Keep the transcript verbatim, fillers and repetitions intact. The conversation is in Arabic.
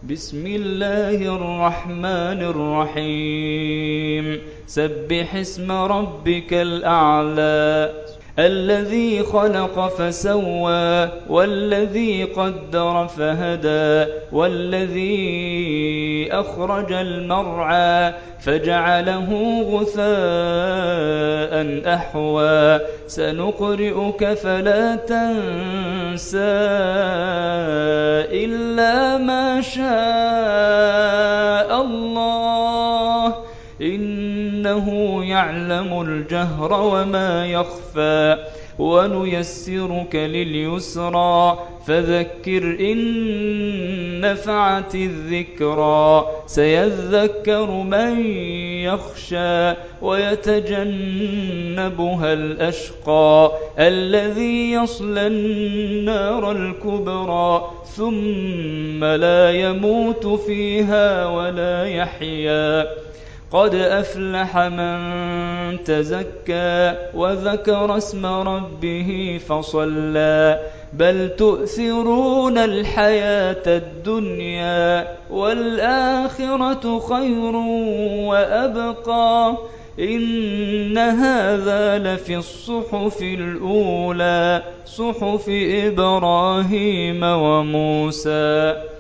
بسم الله الرحمن الرحيم سبح اسم ربك الأعلى الذي خلق فسوى والذي قدر فهدى والذي أخرج المرعى فجعله غثاء أحوى سنقرئك فلا تنسى إلا ما شاء الله إنه يعلم الجهر وما يخفى ونيسرك لليسرى فذكر إن نفعت الذكرى سيذكر من يخشى ويتجنبها الأشقى الذي يصلى النار الكبرى ثم لا يموت فيها ولا يحيا قد أفلح من تزكى وذكر اسم ربه فصلى بل تؤثرون الحياة الدنيا والآخرة خير وأبقى إن هذا لفي الصحف الأولى صحف إبراهيم وموسى